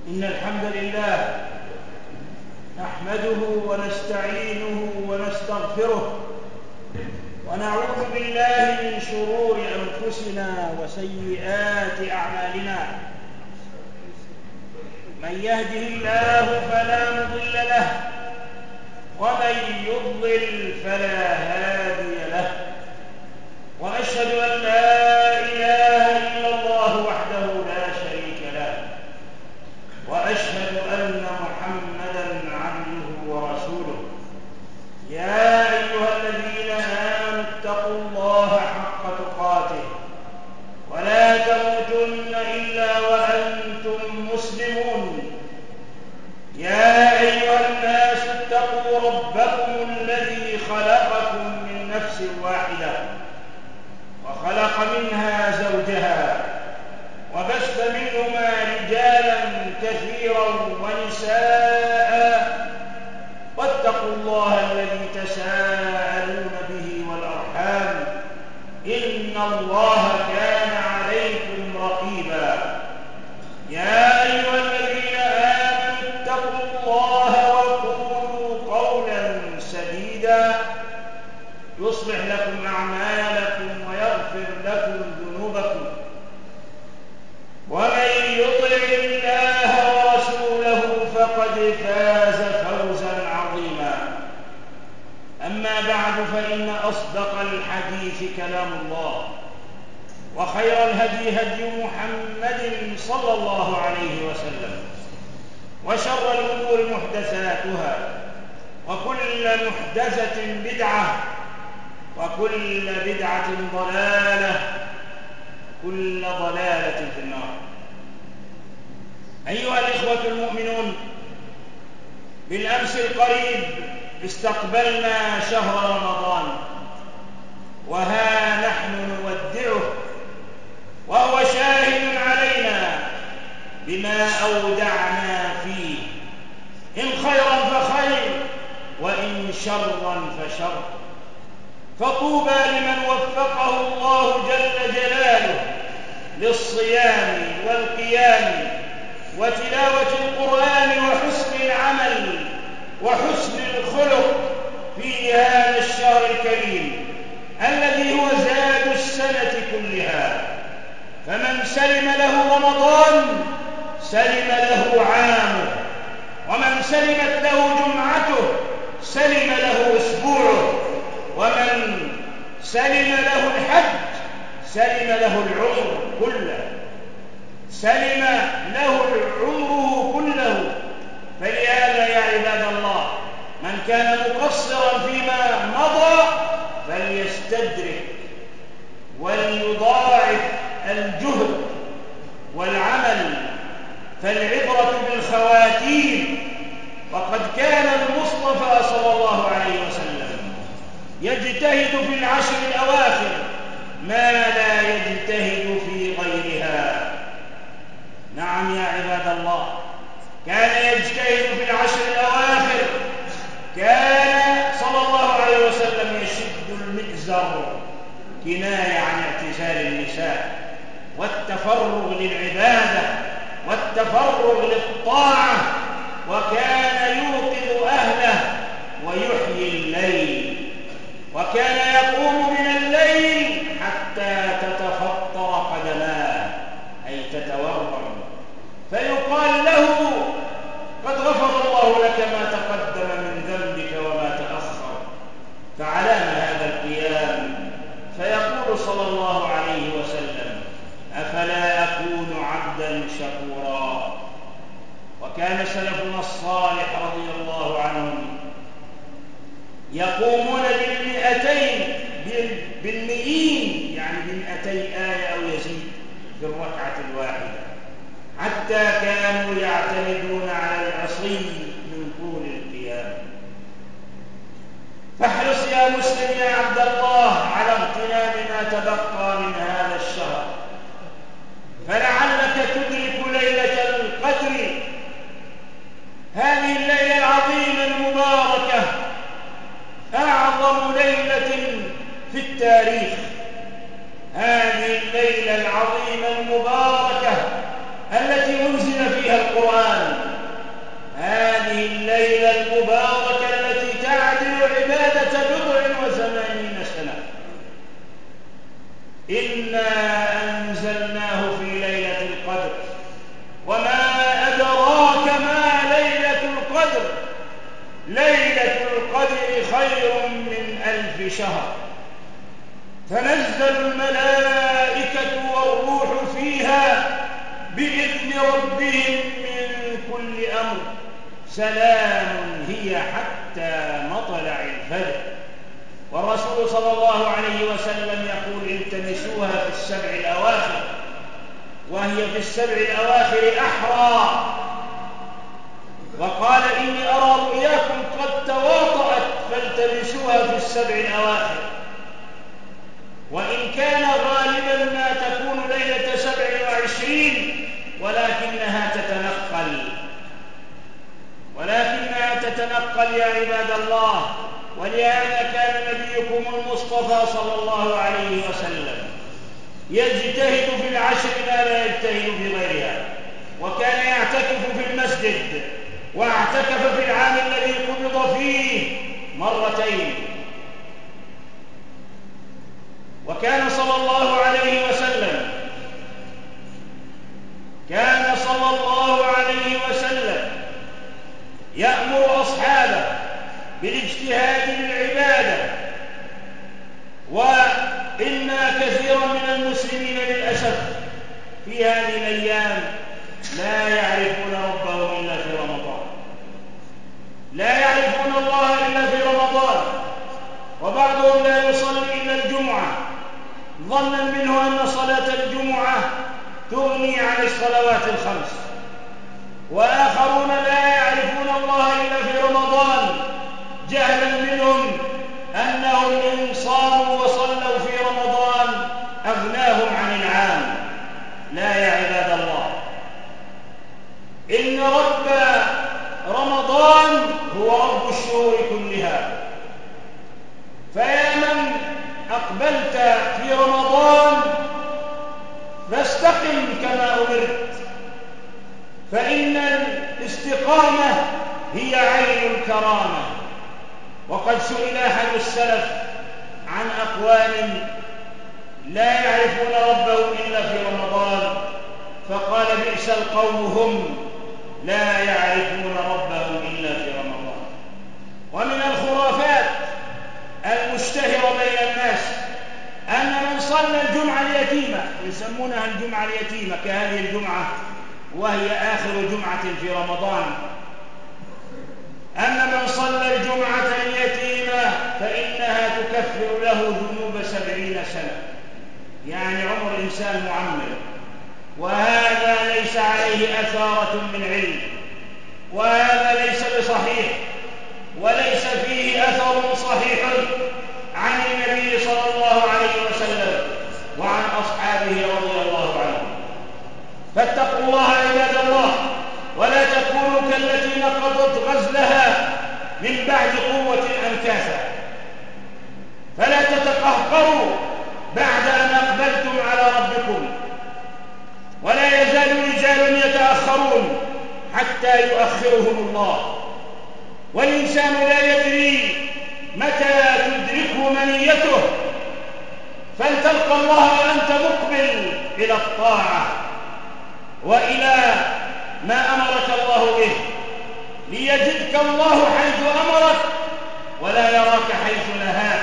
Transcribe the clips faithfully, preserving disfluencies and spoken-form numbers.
إن الحمد لله نحمده ونستعينه ونستغفره ونعوذ بالله من شرور أنفسنا وسيئات أعمالنا. من يهده الله فلا مضل له ومن يضلل فلا هادي له، وأشهد أن لا إله إلا الله وحده لا شريك له، وأشهد أن محمدًا عبده ورسوله. يا أيها الذين آمنوا اتقوا الله حق تقاته ولا تموتن إلا وأنتم مسلمون. يا أيها الناس اتقوا ربكم الذي خلقكم من نفس واحدة وخلق منها زوجها وبث منهما رجالا كثيرا ونساء، واتقوا الله الذي تساءلون به والأرحام إن الله كان عليكم رقيبا. يا أيها الذين آمنوا اتقوا الله وقولوا قولا سديدا يصلح لكم أعمالكم ويغفر لكم ذنوبكم، ومن يطع الله ورسوله فقد فاز فوزا عظيما. أما بعد، فإن أصدق الحديث كلام الله، وخير الهدي هدي محمد صلى الله عليه وسلم، وشر الأمور محدثاتها، وكل محدثة بدعة، وكل بدعة ضلالة، كل ضلالة في النار. أيها الإخوة المؤمنون، بالأمس القريب استقبلنا شهر رمضان، وها نحن نودعه وهو شاهد علينا بما أودعنا فيه، إن خيرا فخير وإن شرا فشر. فطوبى لمن وفقه الله جل جلاله للصيام والقيام وتلاوة القرآن وحسن العمل وحسن الخلق في هذا الشهر الكريم الذي هو زاد السنة كلها. فمن سلم له رمضان سلم له عامه، ومن سلمت له جمعته سلم له أسبوعه، ومن سلم له الحج سلم له العمر كله، سلم له عمره كله. فلهذا يا عباد الله، من كان مقصرا فيما مضى فليستدرك وليضاعف الجهد والعمل، فالعبرة بالخواتيم. وقد كان المصطفى صلى الله عليه وسلم يجتهد في العشر الأواخر ما لا يجتهد في غيرها. نعم يا عباد الله، كان يجتهد في العشر الأواخر. كان صلى الله عليه وسلم يشد المئزر كناية عن اعتزال النساء والتفرغ للعبادة والتفرغ للطاعة، وكان يوقظ أهله ويحيي الليل، وكان يقوم من الليل حتى تتفطر قدماه أي تتورم، فيقال له قد غفر الله لك ما تقدم من ذنبك وما تأخر، فعلام هذا القيام. فيقول صلى الله عليه وسلم: أفلا أكون عبدا شكورا. وكان سلفنا الصالح رضي الله عنهم يقومون بالمئتين بالمئين، يعني بمئتي آية أو يزيد في الركعة الواحدة، حتى كانوا يعتمدون على العصي من طول القيام. فاحرص يا مسلم يا عبد الله على اغتنام ما تبقى من هذا الشهر، فلعلك تدرك ليلة القدر، هذه الليلة العظيمة المباركة، أعظم ليلة في التاريخ. هذه الليلة العظيمة المباركة التي أنزل فيها القرآن، هذه الليلة المباركة التي تعدل عبادة بضع وثمانين سنة. إنا أنزلناه في ليلة القدر، وما أدراك ما ليلة القدر، ليلة القدر خير من ألف شهر. تنزل الملائكة والروح فيها بإذن ربهم من كل أمر، سلام هي حتى مطلع الفجر. والرسول صلى الله عليه وسلم يقول التمسوها في السبع الأواخر، وهي في السبع الأواخر أحرى. وقال إني أرى رؤياكم قد تواطأت فالتمسوها في السبع الأواخر. وإن كان غالبا ما تكون ليلة سبع وعشرين، ولكنها تتنقل ولكنها تتنقل يا عباد الله. ولهذا كان نبيكم المصطفى صلى الله عليه وسلم يجتهد في العشر ما لا يجتهد في غيرها، وكان يعتكف في المسجد، واعتكف في العام الذي قبض فيه مرتين. وكان صلى الله عليه وسلم كان صلى الله عليه وسلم يأمر أصحابه بالاجتهاد بالعبادة. وإن كثيرا من المسلمين للأسف في هذه الأيام لا يعرفون ربهم إلا في رمضان، لا يعرفون الله إلا في رمضان. وبعضهم لا يصلي إلا الجمعة ظنا منه أن صلاة الجمعة تغني عن الصلوات الخمس. وآخرون لا يعرفون الله إلا في رمضان جهلا منهم أنهم إن صاموا وصلوا في رمضان أغناهم عن العام. لا يا عباد الله، إن رب رمضان هو رب الشهور كلها. فيا من أقبلت في رمضان فاستقم كما أمرت، فإن الاستقامة هي عين الكرامة. وقد سئل أحد السلف عن أقوام لا يعرفون ربهم إلا في رمضان، فقال بئس القوم هم لا يعرفون ربهم إلا في رمضان. ومن الخرافات المشتهرة بين الناس أن من صلى الجمعة اليتيمة، يسمونها الجمعة اليتيمة كهذه الجمعة وهي آخر جمعة في رمضان، أن من صلى الجمعة اليتيمة فإنها تكفر له ذنوب سبعين سنة، يعني عمر إنسان معمر. وهذا ليس عليه أثارة من علم، وهذا ليس بصحيح، وليس فيه أثر صحيح عن النبي صلى الله عليه وسلم وعن أصحابه رضي الله عنهم. فاتقوا الله عباد الله، ولا تكونوا كالتي نقضت غزلها من بعد قوة أنكاثا. فلا تتقهقروا بعد أن أقبلتم على ربكم. ولا يزال رجال يتأخرون حتى يؤخرهم الله، والإنسان لا يدري متى تدركه منيته. فلتلقى الله وأنت مقبل إلى الطاعة وإلى ما أمرك الله به، ليجدك الله حيث أمرك ولا يراك حيث نهاك.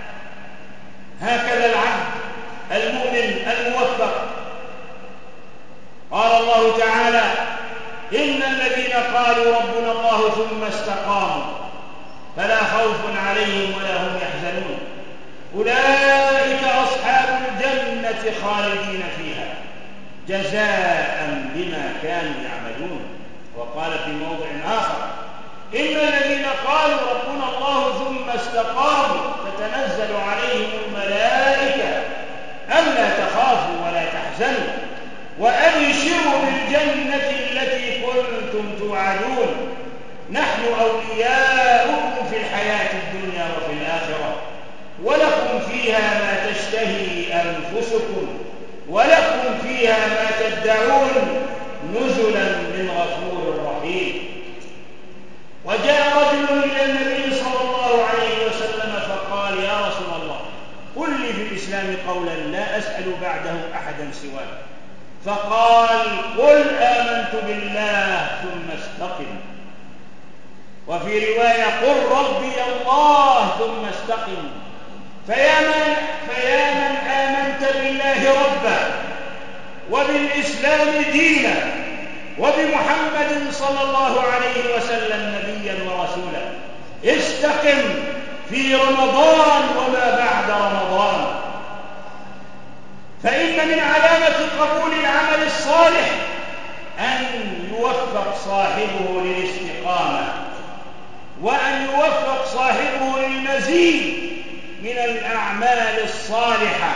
هكذا العبد المؤمن الموفق. قال الله تعالى: إن الذين قالوا ربنا الله ثم استقاموا فلا خوف عليهم ولا هم يحزنون أولئك أصحاب الجنة خالدين فيها جزاء بما كانوا يعملون. وقال في موضع آخر: إن الذين قالوا ربنا الله ثم استقاموا تتنزل عليهم الملائكة ألا تخافوا ولا تحزنوا وأبشروا بالجنة التي كنتم توعدون نحن أولياؤكم في الحياة الدنيا وفي الآخرة ولكم فيها ما تشتهي أنفسكم ولكم فيها ما تدعون نزلا من غفور رحيم. الإسلام قولا لا أسأل بعده أحدا سواك. فقال قل آمنت بالله ثم استقم. وفي رواية قل ربي الله ثم استقم. فيا من, فيا من آمنت بالله ربا وبالإسلام دينا وبمحمد صلى الله عليه وسلم نبيا ورسولا، استقم في رمضان وما بعد رمضان، فإن من علامة قبول العمل الصالح أن يوفق صاحبه للاستقامة، وأن يوفق صاحبه للمزيد من الأعمال الصالحة.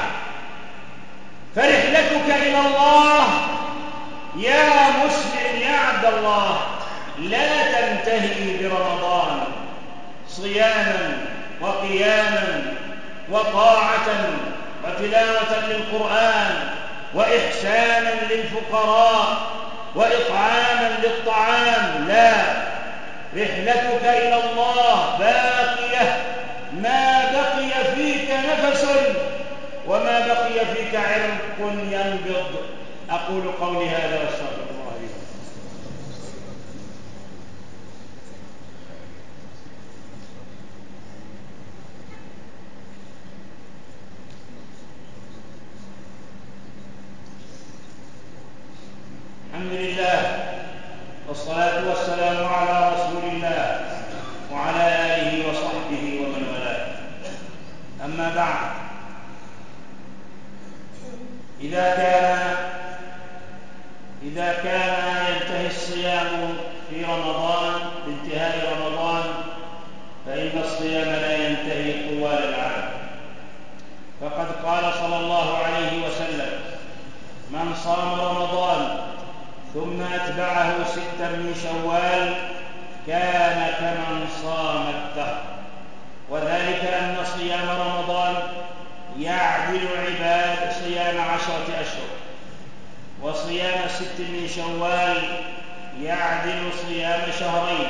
فرحلتك إلى الله يا مسلم يا عبد الله لا تنتهي برمضان. صياما وقياما وطاعة وتلاوة للقرآن وإحسانا للفقراء وإطعاما للطعام، لا، رحلتك إلى الله باقية ما بقي فيك نفس وما بقي فيك عرق ينبض. أقول قولي هذا واستغفر الله لي. الحمد لله والصلاة والسلام على رسول الله وعلى آله وصحبه ومن والاه. أما بعد، إذا كان إذا كان ينتهي الصيام في رمضان بانتهاء رمضان، فإن الصيام لا ينتهي طوال العام. فقد قال صلى الله عليه وسلم: من صام رمضان ثم أتبعه ستا من شوال كان كمن صام الدهر. وذلك أن صيام رمضان يعدل عباد صيام عشرة أشهر، وصيام ست من شوال يعدل صيام شهرين،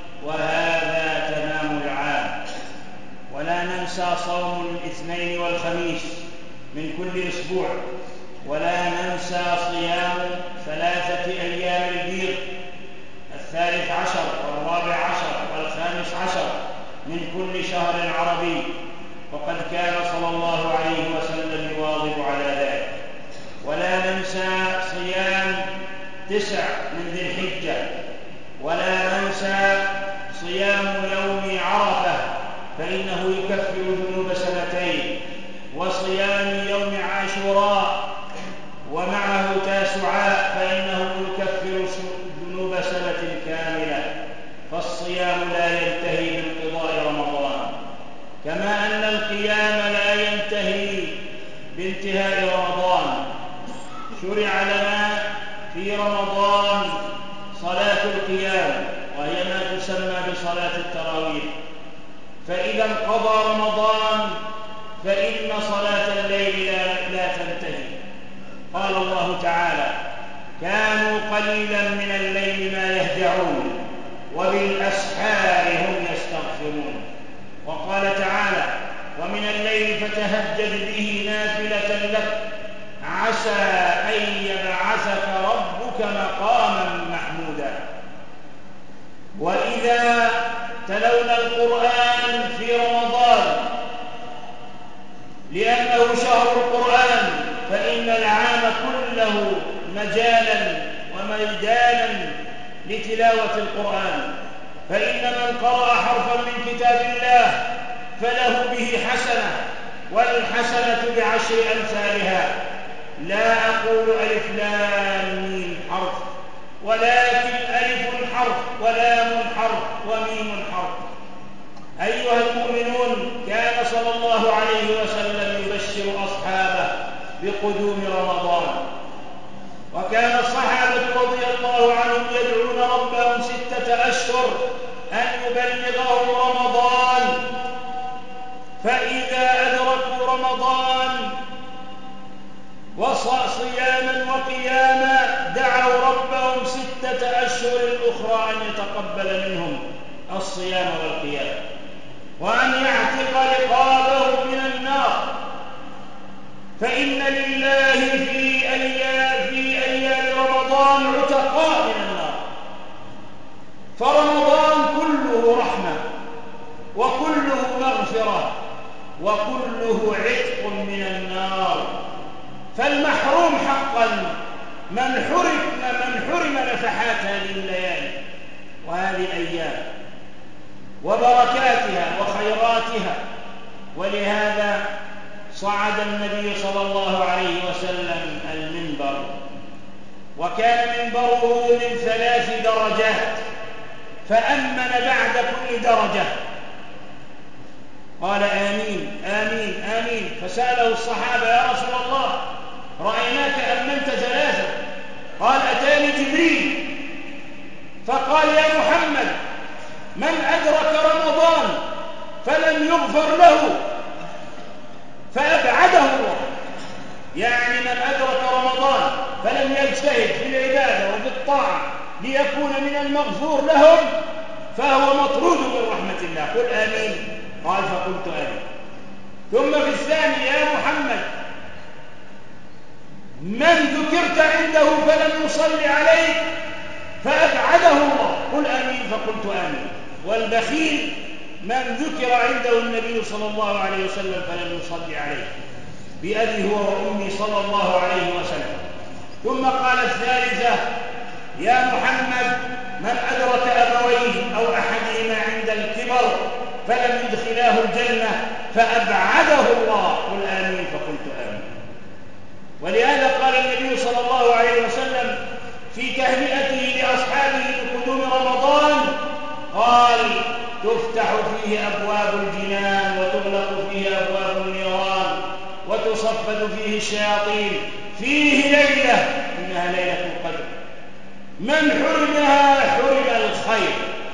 وهذا تمام العام. ولا ننسى صوم الاثنين والخميس من كل أسبوع، ولا ننسى صيام ثلاثة أيام البيض، الثالث عشر والرابع عشر والخامس عشر من كل شهر عربي، وقد كان صلى الله عليه وسلم يواظب على ذلك. ولا ننسى صيام تسع من ذي الحجة، ولا ننسى صيام يوم عرفة فإنه يكفر ذنوب سنتين، وصيام يوم عاشوراء ومعه تاسعاء فإنه يكفر ذنوب سنة كاملة. فالصيام لا ينتهي بانقضاء رمضان، كما أن القيام لا ينتهي بانتهاء رمضان. شرع لنا في رمضان صلاة القيام، وهي ما تسمى بصلاة التراويح. فإذا انقضى رمضان فإن صلاة الليل لا, لا تنتهي. قال الله تعالى: كانوا قليلا من الليل ما يهجعون وبالأسحار هم يستغفرون. وقال تعالى: ومن الليل فتهجد به نافلة لك عسى أن يبعثك ربك مقاما محمودا. وإذا تلونا القرآن في رمضان لأنه شهر القرآن فإن العام كله مجالا وميدانا لتلاوة القرآن. فإن من قرأ حرفا من كتاب الله فله به حسنة، والحسنة بعشر أمثالها. لا أقول ألف لام ميم حرف، ولكن ألف حرف ولام حرف وميم حرف. أيها المؤمنون، كان صلى الله عليه وسلم يبشر أصحابه بقدوم رمضان، وكان الصحابة رضي الله عنهم يدعون ربهم ستة أشهر أن يبلغهم رمضان. فإذا أدركوا رمضان وصياما وقياما دعوا ربهم ستة أشهر أخرى أن يتقبل منهم الصيام والقيام، وأن يعتق رقابهم من النار. فإن لله في أيام, في أيام رمضان عتقاء من النار. فرمضان كله رحمة وكله مغفرة وكله عتق من النار. فالمحروم حقا من حرم, من حرم نفحات هذه الليالي وهذه الأيام وبركاتها وخيراتها. ولهذا صعد النبي صلى الله عليه وسلم المنبر، وكان منبره من ثلاث درجات، فأمن بعد كل درجة قال آمين آمين آمين. فسأله الصحابة يا رسول الله رأيناك أمنت ثلاثة. قال أتاني جبريل فقال يا محمد من أدرك رمضان فلم يغفر له فأبعده الله، يعني من أدرك رمضان فلم يجتهد في العبادة وفي الطاعة ليكون من المغفور لهم فهو مطرود من رحمة الله. قل آمين. قال فقلت آمين. ثم في الثاني يا محمد من ذكرت عنده فلم يصلي عليك فأبعده الله. قل آمين. فقلت آمين. والبخيل من ذكر عنده النبي صلى الله عليه وسلم فلم يصلي عليه، بأبي هو وأمي صلى الله عليه وسلم. ثم قال الثالثة يا محمد من أدرك أبويه أو أحدهما عند الكبر فلم يدخلاه الجنة فأبعده الله. قل آمين. فقلت آمين. ولهذا قال النبي صلى الله عليه وسلم في تهنئته لأصحابه بقدوم رمضان قال تفتح فيه أبواب الجنان وتغلق فيه أبواب النيران وتصفد فيه الشياطين، فيه ليلة إنها ليلة القدر من حرمها حرم الخير،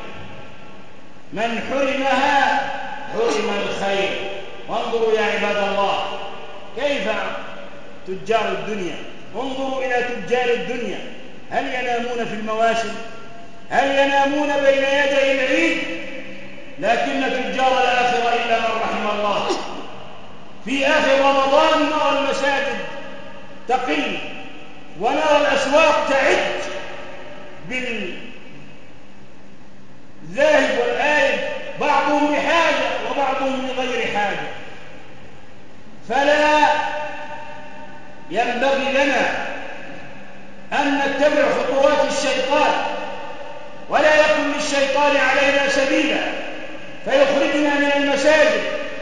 من حرمها حرم الخير. وانظروا يا عباد الله كيف تجار الدنيا، انظروا إلى تجار الدنيا، هل ينامون في المواسم؟ هل ينامون بين يدي العيد؟ لكن تجار الآخرة إلا من رحم الله في آخر رمضان نرى المساجد تقل ونرى الأسواق تعد بالذاهب والآيب، بعضهم بحاجة وبعضهم لغير حاجة. فلا ينبغي لنا أن نتبع خطوات الشيطان ولا يكن للشيطان علينا سبيلا فيخرجنا من المساجد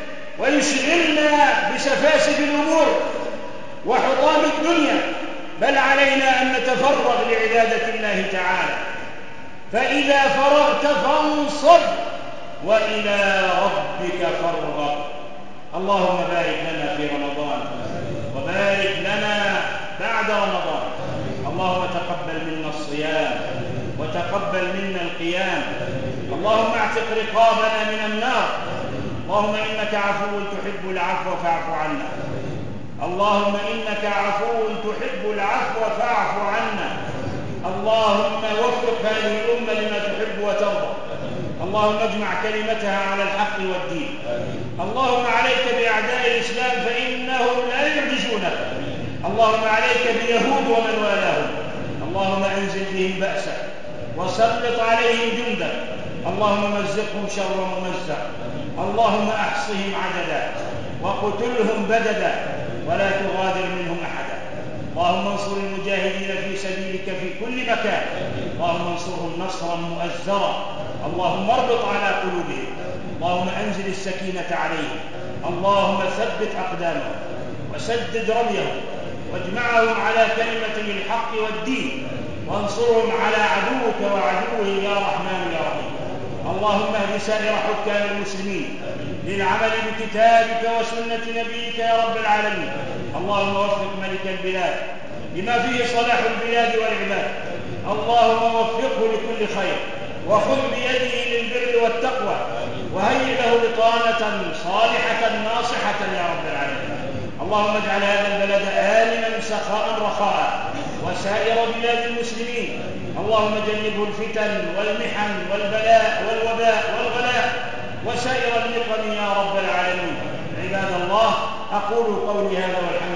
ويشغلنا بسفاسف الأمور وحطام الدنيا، بل علينا أن نتفرغ لعبادة الله تعالى. فإذا فرغت فانصب وإلى ربك فارغب. اللهم بارك لنا في رمضان وبارك لنا بعد رمضان. اللهم تقبل منا الصيام وتقبل منا القيام. اللهم اعتق رقابنا من النار. اللهم إنك عفو تحب العفو فاعف عنا. اللهم إنك عفو تحب العفو فاعف عنا. اللهم وفق هذه الأمة لما تحب وترضى. اللهم اجمع كلمتها على الحق والدين. اللهم عليك بأعداء الإسلام فإنهم لا يعجزونك. اللهم عليك بيهود ومن والاهم. اللهم أنزل بهم بأسك وسلط عليهم جندك. اللهم مزقهم شر ممزق. اللهم أحصهم عددا وقتلهم بددا ولا تغادر منهم أحدا. اللهم انصر المجاهدين في سبيلك في كل مكان. اللهم انصرهم نصرا مؤزرا. اللهم اربط على قلوبهم. اللهم أنزل السكينة عليهم. اللهم ثبت أقدامهم وسدد رميهم واجمعهم على كلمة الحق والدين وانصرهم على عدوك وعدوه يا رحمن يا رحيم. اللهم اهد سائر حكام المسلمين للعمل بكتابك وسنة نبيك يا رب العالمين. اللهم وفق ملك البلاد لما فيه صلاح البلاد والعباد. اللهم وفقه لكل خير وخذ بيده للبر والتقوى وهيئ له بطانة صالحة ناصحة يا رب العالمين. اللهم اجعل هذا البلد آمنا سخاء رخاء وسائر بلاد المسلمين. اللهم جنبه الفتن والمحن والبلاء والوباء والغلاء وسائر النقم يا رب العالمين. عباد الله أقول قولي هذا والحمد